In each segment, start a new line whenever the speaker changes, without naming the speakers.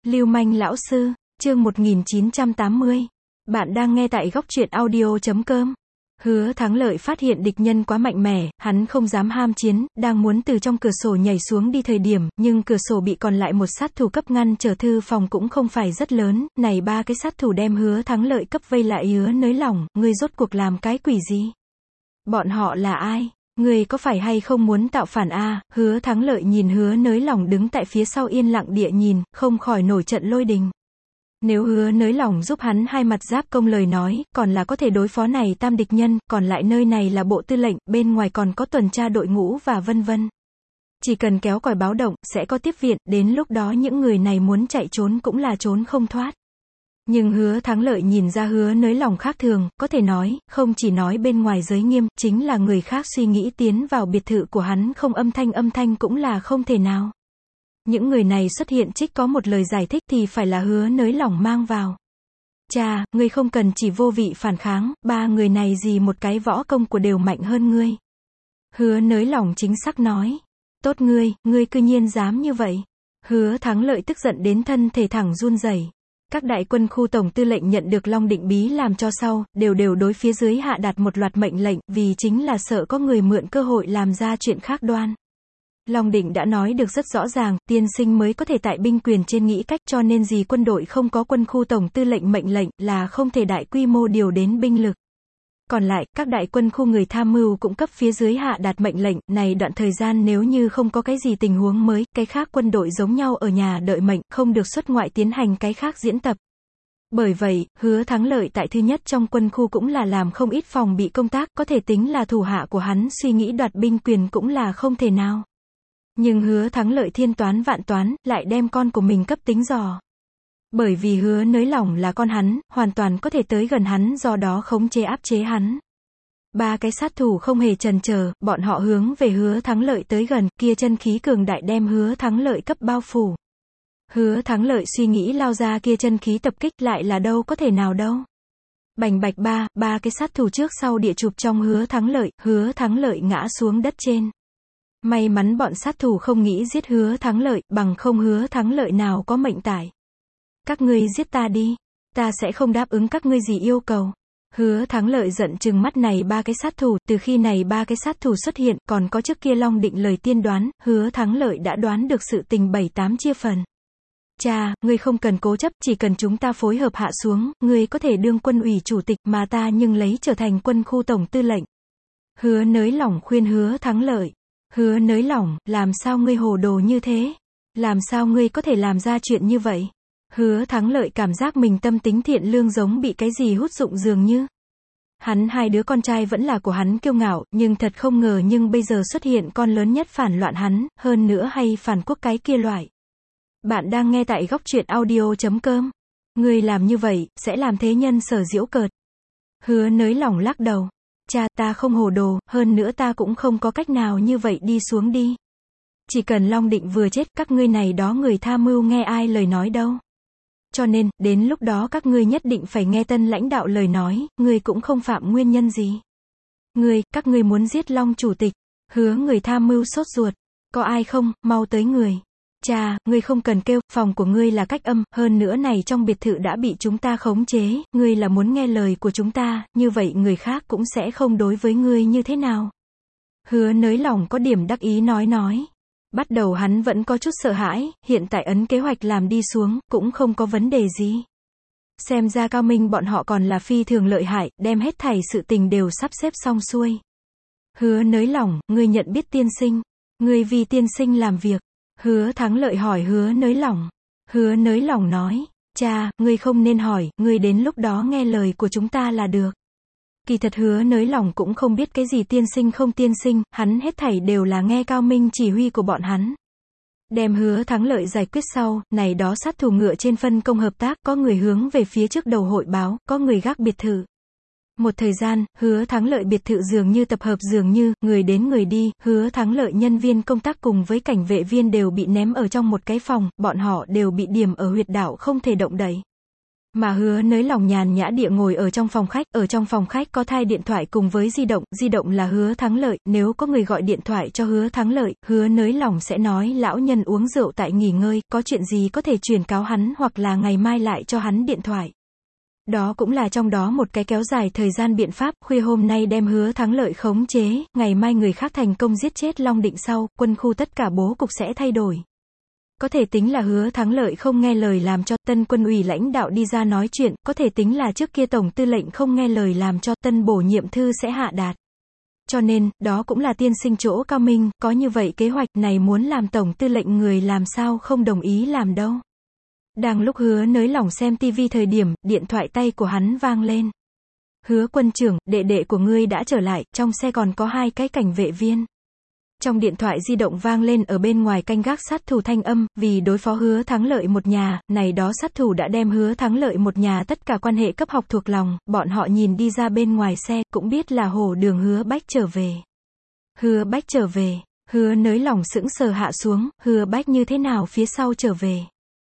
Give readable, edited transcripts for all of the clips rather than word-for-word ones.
Lưu manh lão sư, chương 1980. Bạn đang nghe tại góc truyện audio.com. Hứa Thắng Lợi phát hiện địch nhân quá mạnh mẽ, hắn không dám ham chiến, đang muốn từ trong cửa sổ nhảy xuống đi thời điểm, nhưng cửa sổ bị còn lại một sát thủ cấp ngăn trở, thư phòng cũng không phải rất lớn, này ba cái sát thủ đem Hứa Thắng Lợi cấp vây lại. Hứa nới lỏng, ngươi rốt cuộc làm cái quỷ gì? Bọn họ là ai? Ngươi có phải hay không muốn tạo phản a? Hứa Thắng Lợi nhìn Hứa nới lỏng đứng tại phía sau yên lặng địa nhìn, không khỏi nổi trận lôi đình. Nếu Hứa nới lỏng giúp hắn hai mặt giáp công lời nói, còn là có thể đối phó này tam địch nhân, còn lại nơi này là bộ tư lệnh, bên ngoài còn có tuần tra đội ngũ và vân vân. Chỉ cần kéo còi báo động, sẽ có tiếp viện, đến lúc đó những người này muốn chạy trốn cũng là trốn không thoát. Nhưng Hứa Thắng Lợi nhìn ra Hứa nới lỏng khác thường, có thể nói, không chỉ nói bên ngoài giới nghiêm, chính là người khác suy nghĩ tiến vào biệt thự của hắn không âm thanh cũng là không thể nào. Những người này xuất hiện trích có một lời giải thích thì phải là Hứa nới lỏng mang vào. Cha, ngươi không cần chỉ vô vị phản kháng, ba người này gì một cái võ công của đều mạnh hơn ngươi. Hứa nới lỏng chính xác nói. Tốt ngươi cư nhiên dám như vậy. Hứa Thắng Lợi tức giận đến thân thể thẳng run rẩy. Các đại quân khu tổng tư lệnh nhận được Long Định Bí làm cho sau, đều đối phía dưới hạ đạt một loạt mệnh lệnh, vì chính là sợ có người mượn cơ hội làm ra chuyện khác đoan. Long Định đã nói được rất rõ ràng, tiên sinh mới có thể tại binh quyền trên nghĩ cách, cho nên gì quân đội không có quân khu tổng tư lệnh mệnh lệnh là không thể đại quy mô điều đến binh lực. Còn lại, các đại quân khu người tham mưu cũng cấp phía dưới hạ đạt mệnh lệnh, này đoạn thời gian nếu như không có cái gì tình huống mới, cái khác quân đội giống nhau ở nhà đợi mệnh, không được xuất ngoại tiến hành cái khác diễn tập. Bởi vậy, Hứa Thắng Lợi tại thứ nhất trong quân khu cũng là làm không ít phòng bị công tác, có thể tính là thủ hạ của hắn suy nghĩ đoạt binh quyền cũng là không thể nào. Nhưng Hứa Thắng Lợi thiên toán vạn toán, lại đem con của mình cấp tính dò. Bởi vì Hứa nới lỏng là con hắn, hoàn toàn có thể tới gần hắn, do đó khống chế áp chế hắn. Ba cái sát thủ không hề chần chờ, bọn họ hướng về Hứa Thắng Lợi tới gần, kia chân khí cường đại đem Hứa Thắng Lợi cấp bao phủ. Hứa Thắng Lợi suy nghĩ lao ra kia chân khí tập kích lại là đâu có thể nào đâu. Bành bạch ba cái sát thủ trước sau địa chụp trong Hứa Thắng Lợi ngã xuống đất trên. May mắn bọn sát thủ không nghĩ giết Hứa Thắng Lợi, bằng không Hứa Thắng Lợi nào có mệnh tải. Các ngươi giết ta đi, ta sẽ không đáp ứng các ngươi gì yêu cầu. Hứa Thắng Lợi giận trừng mắt này ba cái sát thủ, từ khi này ba cái sát thủ xuất hiện, còn có trước kia Long Định lời tiên đoán, Hứa Thắng Lợi đã đoán được sự tình 7-8 chia phần. Cha, ngươi không cần cố chấp, chỉ cần chúng ta phối hợp hạ xuống, ngươi có thể đương quân ủy chủ tịch mà ta nhưng lấy trở thành quân khu tổng tư lệnh. Hứa nới lỏng khuyên Hứa Thắng Lợi. Hứa nới lỏng, làm sao ngươi hồ đồ như thế? Làm sao ngươi có thể làm ra chuyện như vậy? Hứa Thắng Lợi cảm giác mình tâm tính thiện lương giống bị cái gì hút dụng dường như. Hắn hai đứa con trai vẫn là của hắn kiêu ngạo, nhưng thật không ngờ nhưng bây giờ xuất hiện con lớn nhất phản loạn hắn, hơn nữa hay phản quốc cái kia loại. Bạn đang nghe tại góc truyện audio.com. Ngươi làm như vậy, sẽ làm thế nhân sở giễu cợt. Hứa nới lỏng lắc đầu. Cha, ta không hồ đồ, hơn nữa ta cũng không có cách nào như vậy đi xuống đi. Chỉ cần Long Định vừa chết, các ngươi này đó người tham mưu nghe ai lời nói đâu. Cho nên, đến lúc đó các ngươi nhất định phải nghe tân lãnh đạo lời nói, ngươi cũng không phạm nguyên nhân gì. Các ngươi muốn giết Long chủ tịch. Hứa người tham mưu sốt ruột. Có ai không, mau tới người. Cha, ngươi không cần kêu, phòng của ngươi là cách âm, hơn nữa này trong biệt thự đã bị chúng ta khống chế, ngươi là muốn nghe lời của chúng ta, như vậy người khác cũng sẽ không đối với ngươi như thế nào. Hứa nới lỏng có điểm đắc ý nói. Bắt đầu hắn vẫn có chút sợ hãi, hiện tại ấn kế hoạch làm đi xuống, cũng không có vấn đề gì. Xem ra Cao Minh bọn họ còn là phi thường lợi hại, đem hết thảy sự tình đều sắp xếp xong xuôi. Hứa nới lỏng, ngươi nhận biết tiên sinh, ngươi vì tiên sinh làm việc. Hứa Thắng Lợi hỏi Hứa nới lỏng. Hứa nới lỏng nói, cha, ngươi không nên hỏi, ngươi đến lúc đó nghe lời của chúng ta là được. Kỳ thật Hứa nới lỏng cũng không biết cái gì tiên sinh không tiên sinh, hắn hết thảy đều là nghe Cao Minh chỉ huy của bọn hắn. Đem Hứa Thắng Lợi giải quyết sau, này đó sát thủ ngựa trên phân công hợp tác, có người hướng về phía trước đầu hội báo, có người gác biệt thự. Một thời gian, Hứa Thắng Lợi biệt thự dường như tập hợp dường như, người đến người đi, Hứa Thắng Lợi nhân viên công tác cùng với cảnh vệ viên đều bị ném ở trong một cái phòng, bọn họ đều bị điểm ở huyệt đạo không thể động đậy. Mà Hứa Nới Lỏng nhàn nhã địa ngồi ở trong phòng khách có thai điện thoại cùng với di động là Hứa Thắng Lợi, nếu có người gọi điện thoại cho Hứa Thắng Lợi, Hứa Nới Lỏng sẽ nói lão nhân uống rượu tại nghỉ ngơi, có chuyện gì có thể truyền cáo hắn hoặc là ngày mai lại cho hắn điện thoại. Đó cũng là trong đó một cái kéo dài thời gian biện pháp, khuya hôm nay đem Hứa Thắng Lợi khống chế, ngày mai người khác thành công giết chết Long Định sau, quân khu tất cả bố cục sẽ thay đổi. Có thể tính là Hứa Thắng Lợi không nghe lời làm cho tân quân ủy lãnh đạo đi ra nói chuyện, có thể tính là trước kia tổng tư lệnh không nghe lời làm cho tân bổ nhiệm thư sẽ hạ đạt. Cho nên, đó cũng là tiên sinh chỗ cao minh, có như vậy kế hoạch này muốn làm tổng tư lệnh người làm sao không đồng ý làm đâu. Đang lúc Hứa Nới Lỏng xem tivi thời điểm, điện thoại tay của hắn vang lên. Hứa quân trưởng, đệ của ngươi đã trở lại, trong xe còn có 2 cái cảnh vệ viên. Trong điện thoại di động vang lên ở bên ngoài canh gác sát thủ thanh âm, vì đối phó Hứa Thắng Lợi một nhà, này đó sát thủ đã đem Hứa Thắng Lợi một nhà tất cả quan hệ cấp học thuộc lòng, bọn họ nhìn đi ra bên ngoài xe, cũng biết là Hổ Đường Hứa Bách trở về. Hứa Bách trở về, Hứa Nới Lỏng sững sờ hạ xuống, Hứa Bách như thế nào phía sau trở về.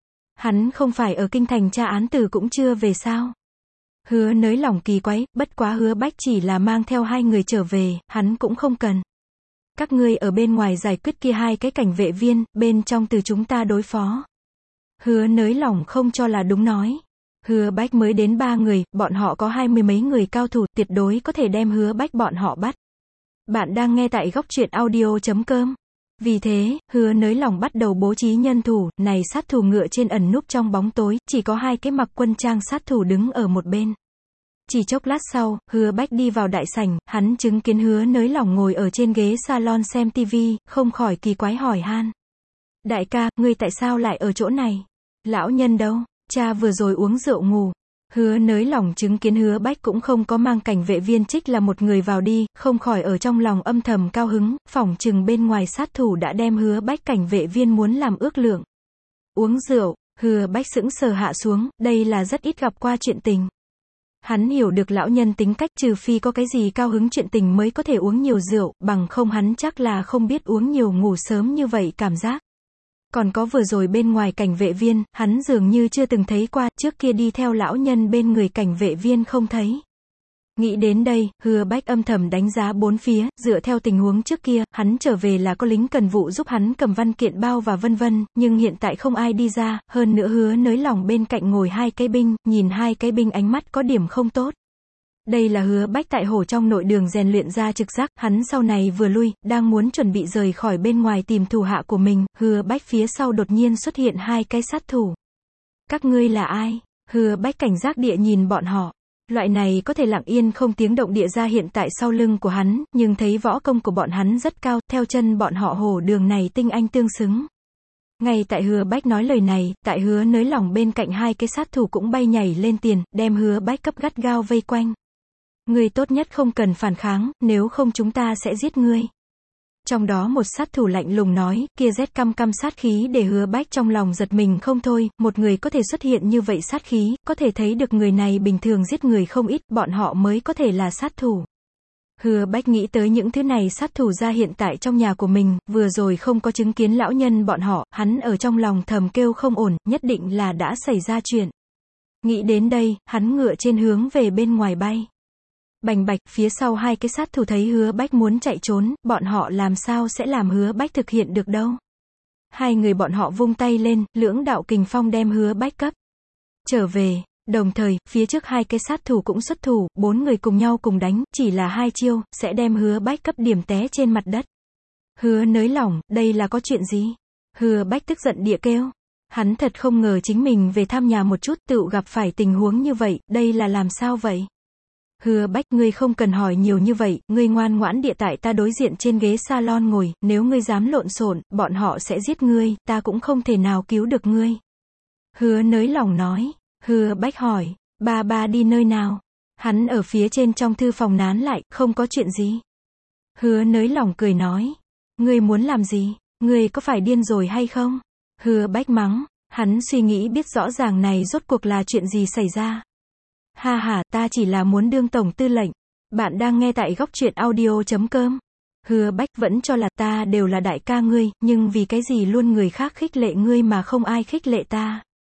Hắn không phải ở kinh thành tra án tử cũng chưa về sao. Hứa Nới Lỏng kỳ quái, bất quá Hứa Bách chỉ là mang theo 2 người trở về, hắn cũng không cần. Các ngươi ở bên ngoài giải quyết kia 2 cái cảnh vệ viên, bên trong từ chúng ta đối phó. Hứa Nới Lỏng không cho là đúng nói. Hứa Bách mới đến 3 người, bọn họ có 20 mấy người cao thủ, tuyệt đối có thể đem Hứa Bách bọn họ bắt. Bạn đang nghe tại góc truyện audio.com. Vì thế, Hứa Nới Lỏng bắt đầu bố trí nhân thủ, này sát thủ ngựa trên ẩn núp trong bóng tối, chỉ có 2 cái mặc quân trang sát thủ đứng ở một bên. Chỉ chốc lát sau, Hứa Bách đi vào đại sảnh, hắn chứng kiến Hứa Nới Lỏng ngồi ở trên ghế salon xem tivi, không khỏi kỳ quái hỏi han. Đại ca, ngươi tại sao lại ở chỗ này? Lão nhân đâu? Cha vừa rồi uống rượu ngủ. Hứa Nới Lỏng chứng kiến Hứa Bách cũng không có mang cảnh vệ viên trích là một người vào đi, không khỏi ở trong lòng âm thầm cao hứng, phỏng chừng bên ngoài sát thủ đã đem Hứa Bách cảnh vệ viên muốn làm ước lượng. Uống rượu, Hứa Bách sững sờ hạ xuống, đây là rất ít gặp qua chuyện tình. Hắn hiểu được lão nhân tính cách, trừ phi có cái gì cao hứng chuyện tình mới có thể uống nhiều rượu, bằng không hắn chắc là không biết uống nhiều ngủ sớm như vậy cảm giác. Còn có vừa rồi bên ngoài cảnh vệ viên, hắn dường như chưa từng thấy qua, trước kia đi theo lão nhân bên người cảnh vệ viên không thấy. Nghĩ đến đây, Hứa Bách âm thầm đánh giá bốn phía, dựa theo tình huống trước kia, hắn trở về là có lính cần vụ giúp hắn cầm văn kiện bao và vân vân, nhưng hiện tại không ai đi ra, hơn nữa Hứa Nới Lỏng bên cạnh ngồi 2 cái binh, nhìn 2 cái binh ánh mắt có điểm không tốt. Đây là Hứa Bách tại hổ trong nội đường rèn luyện ra trực giác, hắn sau này vừa lui, đang muốn chuẩn bị rời khỏi bên ngoài tìm thủ hạ của mình, Hứa Bách phía sau đột nhiên xuất hiện 2 cái sát thủ. Các ngươi là ai? Hứa Bách cảnh giác địa nhìn bọn họ. Loại này có thể lặng yên không tiếng động địa ra hiện tại sau lưng của hắn, nhưng thấy võ công của bọn hắn rất cao, theo chân bọn họ Hổ Đường này tinh anh tương xứng. Ngay tại Hứa Bách nói lời này, tại Hứa Nới Lỏng bên cạnh 2 cái sát thủ cũng bay nhảy lên tiền, đem Hứa Bách cấp gắt gao vây quanh. Ngươi tốt nhất không cần phản kháng, nếu không chúng ta sẽ giết ngươi. Trong đó một sát thủ lạnh lùng nói, kia rét căm căm sát khí để Hứa Bách trong lòng giật mình không thôi, một người có thể xuất hiện như vậy sát khí, có thể thấy được người này bình thường giết người không ít, bọn họ mới có thể là sát thủ. Hứa Bách nghĩ tới những thứ này sát thủ ra hiện tại trong nhà của mình, vừa rồi không có chứng kiến lão nhân bọn họ, hắn ở trong lòng thầm kêu không ổn, nhất định là đã xảy ra chuyện. Nghĩ đến đây, hắn ngựa trên hướng về bên ngoài bay. Bành bạch, phía sau 2 cái sát thủ thấy Hứa Bách muốn chạy trốn, bọn họ làm sao sẽ làm Hứa Bách thực hiện được đâu. 2 người bọn họ vung tay lên, lưỡng đạo kình phong đem Hứa Bách cấp trở về, đồng thời, phía trước 2 cái sát thủ cũng xuất thủ, 4 người cùng nhau cùng đánh, chỉ là 2 chiêu, sẽ đem Hứa Bách cấp điểm té trên mặt đất. Hứa Nới Lỏng, đây là có chuyện gì? Hứa Bách tức giận địa kêu. Hắn thật không ngờ chính mình về thăm nhà một chút, tự gặp phải tình huống như vậy, đây là làm sao vậy? Hứa Bách, ngươi không cần hỏi nhiều như vậy, ngươi ngoan ngoãn địa tại ta đối diện trên ghế salon ngồi, nếu ngươi dám lộn xộn, bọn họ sẽ giết ngươi, ta cũng không thể nào cứu được ngươi. Hứa Nới Lỏng nói. Hứa Bách hỏi, ba đi nơi nào? Hắn ở phía trên trong thư phòng nán lại, không có chuyện gì. Hứa Nới Lỏng cười nói, ngươi muốn làm gì? Ngươi có phải điên rồi hay không? Hứa Bách mắng, hắn suy nghĩ biết rõ ràng này rốt cuộc là chuyện gì xảy ra. Ha ha, ta chỉ là muốn đương tổng tư lệnh. Bạn đang nghe tại góc truyện audio.com. Hứa Bách vẫn cho là ta đều là đại ca ngươi, nhưng vì cái gì luôn người khác khích lệ ngươi mà không ai khích lệ ta.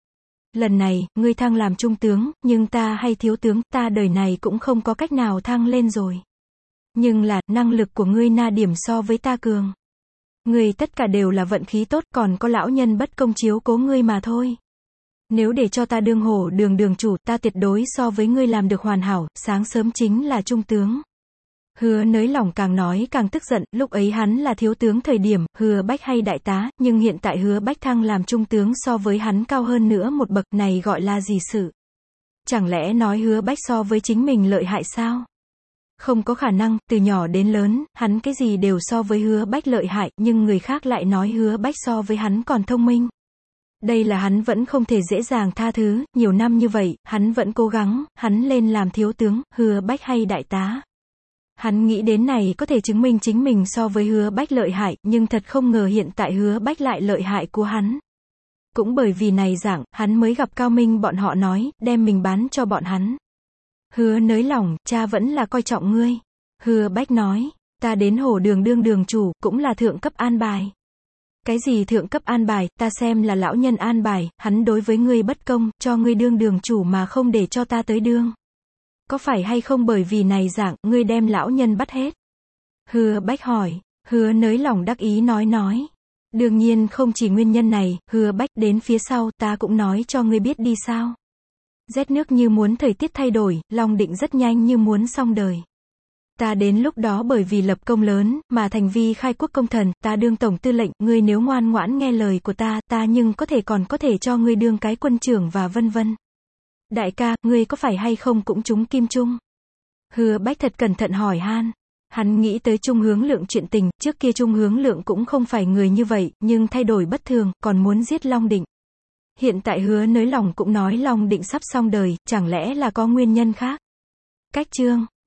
lần này, ngươi thăng làm trung tướng, nhưng ta hay thiếu tướng, ta đời này cũng không có cách nào thăng lên rồi. Nhưng là, năng lực của ngươi na điểm so với ta cường. Ngươi tất cả đều là vận khí tốt, còn có lão nhân bất công chiếu cố ngươi mà thôi. Nếu để cho ta đương hổ đường đường chủ, ta tuyệt đối so với ngươi làm được hoàn hảo, sáng sớm chính là trung tướng. Hứa Nới Lỏng càng nói càng tức giận, lúc ấy hắn là thiếu tướng thời điểm, Hứa Bách hay đại tá, nhưng hiện tại Hứa Bách thăng làm trung tướng so với hắn cao hơn nữa một bậc, này gọi là gì sự? Chẳng lẽ nói Hứa Bách so với chính mình lợi hại sao? Không có khả năng, từ nhỏ đến lớn, hắn cái gì đều so với Hứa Bách lợi hại, nhưng người khác lại nói Hứa Bách so với hắn còn thông minh. Đây là hắn vẫn không thể dễ dàng tha thứ, nhiều năm như vậy, hắn vẫn cố gắng, hắn lên làm thiếu tướng, Hứa Bách hay đại tá. Hắn nghĩ đến này có thể chứng minh chính mình so với Hứa Bách lợi hại, nhưng thật không ngờ hiện tại Hứa Bách lại lợi hại của hắn. Cũng bởi vì này dạng, hắn mới gặp Cao Minh bọn họ nói, đem mình bán cho bọn hắn. Hứa Nới Lỏng, cha vẫn là coi trọng ngươi. Hứa Bách nói, ta đến hổ đường đương đường chủ, cũng là thượng cấp an bài. Cái gì thượng cấp an bài, ta xem là lão nhân an bài, hắn đối với ngươi bất công, cho ngươi đương đường chủ mà không để cho ta tới đương. Có phải hay không bởi vì này dạng, ngươi đem lão nhân bắt hết? Hứa Bách hỏi, Hứa Nới Lỏng đắc ý nói. Đương nhiên không chỉ nguyên nhân này, Hứa Bách đến phía sau, ta cũng nói cho ngươi biết đi sao. Rét nước như muốn thời tiết thay đổi, Long Định rất nhanh như muốn xong đời. Ta đến lúc đó bởi vì lập công lớn, mà thành vi khai quốc công thần, ta đương tổng tư lệnh, ngươi nếu ngoan ngoãn nghe lời của ta nhưng có thể cho ngươi đương cái quân trưởng và vân vân. Đại ca, ngươi có phải hay không cũng trúng kim trung? Hứa Bách thật cẩn thận hỏi han. Hắn nghĩ tới Trung Hướng Lượng chuyện tình, trước kia Trung Hướng Lượng cũng không phải người như vậy, nhưng thay đổi bất thường, còn muốn giết Long Định. Hiện tại Hứa Nới Lỏng cũng nói Long Định sắp xong đời, chẳng lẽ là có nguyên nhân khác? Cách chương